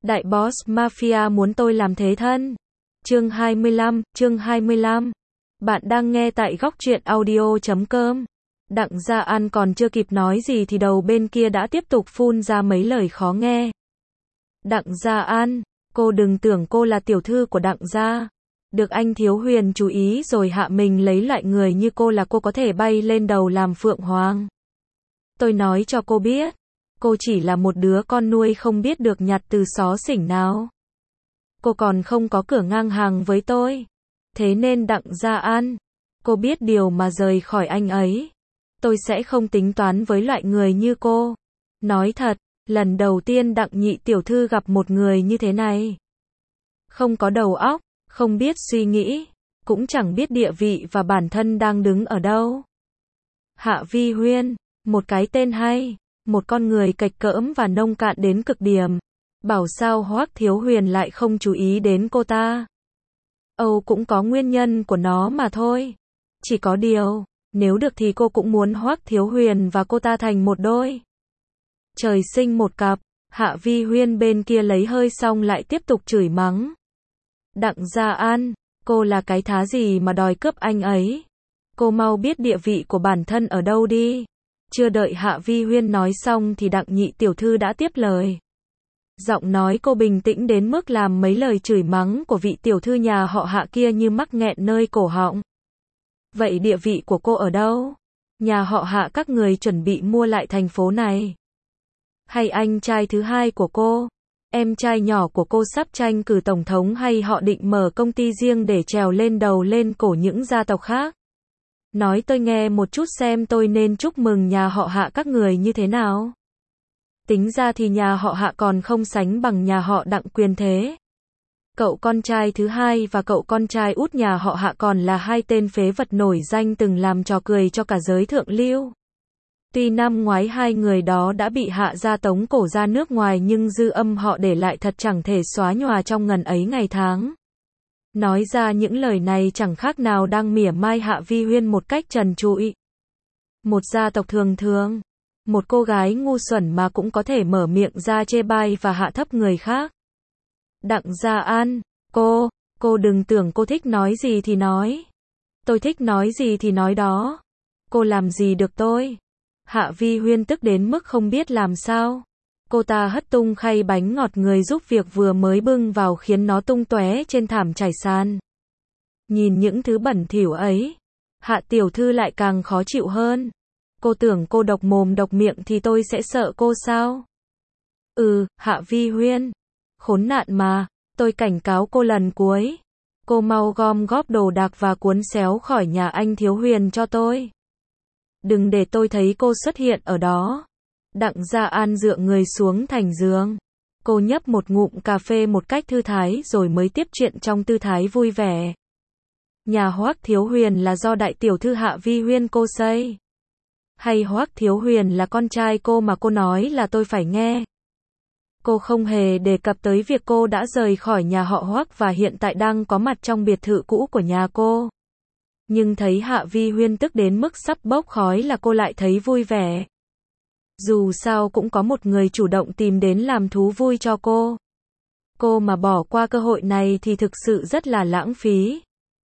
Đại boss mafia muốn tôi làm thế thân. Chương 25. Bạn đang nghe tại góc truyện audio.com. Đặng Gia An còn chưa kịp nói gì thì đầu bên kia đã tiếp tục phun ra mấy lời khó nghe. Đặng Gia An, cô đừng tưởng cô là tiểu thư của Đặng Gia. Được anh Thiếu Huyền chú ý rồi hạ mình lấy lại người như cô là cô có thể bay lên đầu làm phượng hoàng. Tôi nói cho cô biết, cô chỉ là một đứa con nuôi không biết được nhặt từ xó xỉnh nào. Cô còn không có cửa ngang hàng với tôi. Thế nên Đặng Gia An, cô biết điều mà rời khỏi anh ấy. Tôi sẽ không tính toán với loại người như cô. Nói thật, lần đầu tiên Đặng nhị tiểu thư gặp một người như thế này. Không có đầu óc, không biết suy nghĩ, cũng chẳng biết địa vị và bản thân đang đứng ở đâu. Hạ Vi Huyên, một cái tên hay, một con người cạch cỡm và nông cạn đến cực điểm. Bảo sao Hoắc Thiếu Huyền lại không chú ý đến cô ta. Âu cũng có nguyên nhân của nó mà thôi. Chỉ có điều, nếu được thì cô cũng muốn Hoắc Thiếu Huyền và cô ta thành một đôi. Trời sinh một cặp. Hạ Vi Huyên bên kia lấy hơi xong lại tiếp tục chửi mắng. Đặng Gia An, cô là cái thá gì mà đòi cướp anh ấy? Cô mau biết địa vị của bản thân ở đâu đi. Chưa đợi Hạ Vi Huyên nói xong thì Đặng nhị tiểu thư đã tiếp lời. Giọng nói cô bình tĩnh đến mức làm mấy lời chửi mắng của vị tiểu thư nhà họ Hạ kia như mắc nghẹn nơi cổ họng. Vậy địa vị của cô ở đâu? Nhà họ Hạ các người chuẩn bị mua lại thành phố này? Hay anh trai thứ hai của cô, em trai nhỏ của cô sắp tranh cử tổng thống, hay họ định mở công ty riêng để trèo lên đầu lên cổ những gia tộc khác? Nói tôi nghe một chút xem tôi nên chúc mừng nhà họ Hạ các người như thế nào? Tính ra thì nhà họ Hạ còn không sánh bằng nhà họ Đặng quyền thế. Cậu con trai thứ hai và cậu con trai út nhà họ Hạ còn là hai tên phế vật nổi danh từng làm trò cười cho cả giới thượng lưu. Tuy năm ngoái hai người đó đã bị Hạ gia tống cổ ra nước ngoài nhưng dư âm họ để lại thật chẳng thể xóa nhòa trong ngần ấy ngày tháng. Nói ra những lời này chẳng khác nào đang mỉa mai Hạ Vi Huyên một cách trần trụi. Một gia tộc thường thường, một cô gái ngu xuẩn mà cũng có thể mở miệng ra chê bai và hạ thấp người khác. Đặng Gia An, cô đừng tưởng cô thích nói gì thì nói. Tôi thích nói gì thì nói đó. Cô làm gì được tôi? Hạ Vi Huyên tức đến mức không biết làm sao. Cô ta hất tung khay bánh ngọt người giúp việc vừa mới bưng vào khiến nó tung tóe trên thảm trải sàn. Nhìn những thứ bẩn thỉu ấy, Hạ tiểu thư lại càng khó chịu hơn. Cô tưởng cô độc mồm độc miệng thì tôi sẽ sợ cô sao? Hạ Vi Huyên, khốn nạn mà, tôi cảnh cáo cô lần cuối. Cô mau gom góp đồ đạc và cuốn xéo khỏi nhà anh Thiếu Huyền cho tôi. Đừng để tôi thấy cô xuất hiện ở đó. Đặng Gia An dựa người xuống thành giường. Cô nhấp một ngụm cà phê một cách thư thái rồi mới tiếp chuyện trong tư thái vui vẻ. Nhà Hoắc Thiếu Huyền là do đại tiểu thư Hạ Vi Huyên cô xây? Hay Hoắc Thiếu Huyền là con trai cô mà cô nói là tôi phải nghe? Cô không hề đề cập tới việc cô đã rời khỏi nhà họ Hoắc và hiện tại đang có mặt trong biệt thự cũ của nhà cô. Nhưng thấy Hạ Vi Huyên tức đến mức sắp bốc khói là cô lại thấy vui vẻ. Dù sao cũng có một người chủ động tìm đến làm thú vui cho cô. Cô mà bỏ qua cơ hội này thì thực sự rất là lãng phí.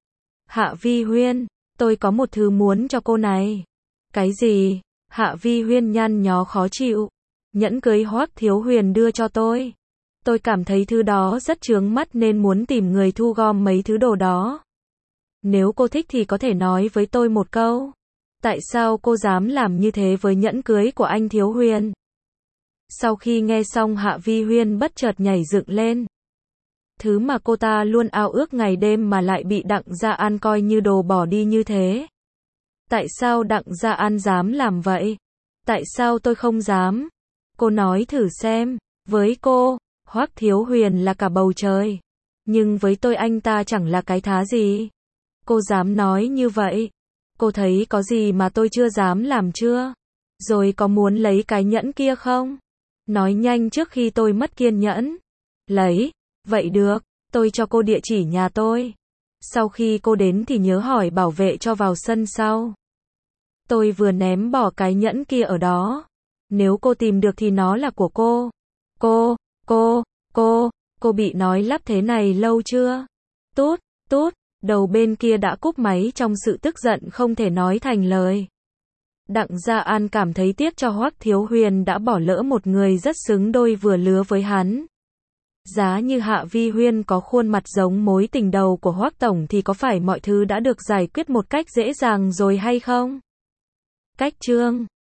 Hạ Vi Huyên, tôi có một thứ muốn cho cô này. Cái gì? Hạ Vi Huyên nhăn nhó khó chịu. Nhẫn cưới Hoắc Thiếu Huyền đưa cho tôi. Tôi cảm thấy thứ đó rất chướng mắt nên muốn tìm người thu gom mấy thứ đồ đó. Nếu cô thích thì có thể nói với tôi một câu. Tại sao cô dám làm như thế với nhẫn cưới của anh Thiếu Huyền? Sau khi nghe xong Hạ Vi Huyên bất chợt nhảy dựng lên. Thứ mà cô ta luôn ao ước ngày đêm mà lại bị Đặng Gia An coi như đồ bỏ đi như thế. Tại sao Đặng Gia An dám làm vậy? Tại sao tôi không dám? Cô nói thử xem, với cô, Hoắc Thiếu Huyền là cả bầu trời. Nhưng với tôi anh ta chẳng là cái thá gì. Cô dám nói như vậy? Cô thấy có gì mà tôi chưa dám làm chưa? Rồi có muốn lấy cái nhẫn kia không? Nói nhanh trước khi tôi mất kiên nhẫn. Lấy, vậy được, tôi cho cô địa chỉ nhà tôi. Sau khi cô đến thì nhớ hỏi bảo vệ cho vào sân sau. Tôi vừa ném bỏ cái nhẫn kia ở đó. Nếu cô tìm được thì nó là của cô. Cô bị nói lắp thế này lâu chưa? Tút, tút, đầu bên kia đã cúp máy trong sự tức giận không thể nói thành lời. Đặng Gia An cảm thấy tiếc cho Hoắc Thiếu Huyền đã bỏ lỡ một người rất xứng đôi vừa lứa với hắn. Giá như Hạ Vi Huyên có khuôn mặt giống mối tình đầu của Hoắc tổng thì có phải mọi thứ đã được giải quyết một cách dễ dàng rồi hay không? Cách chương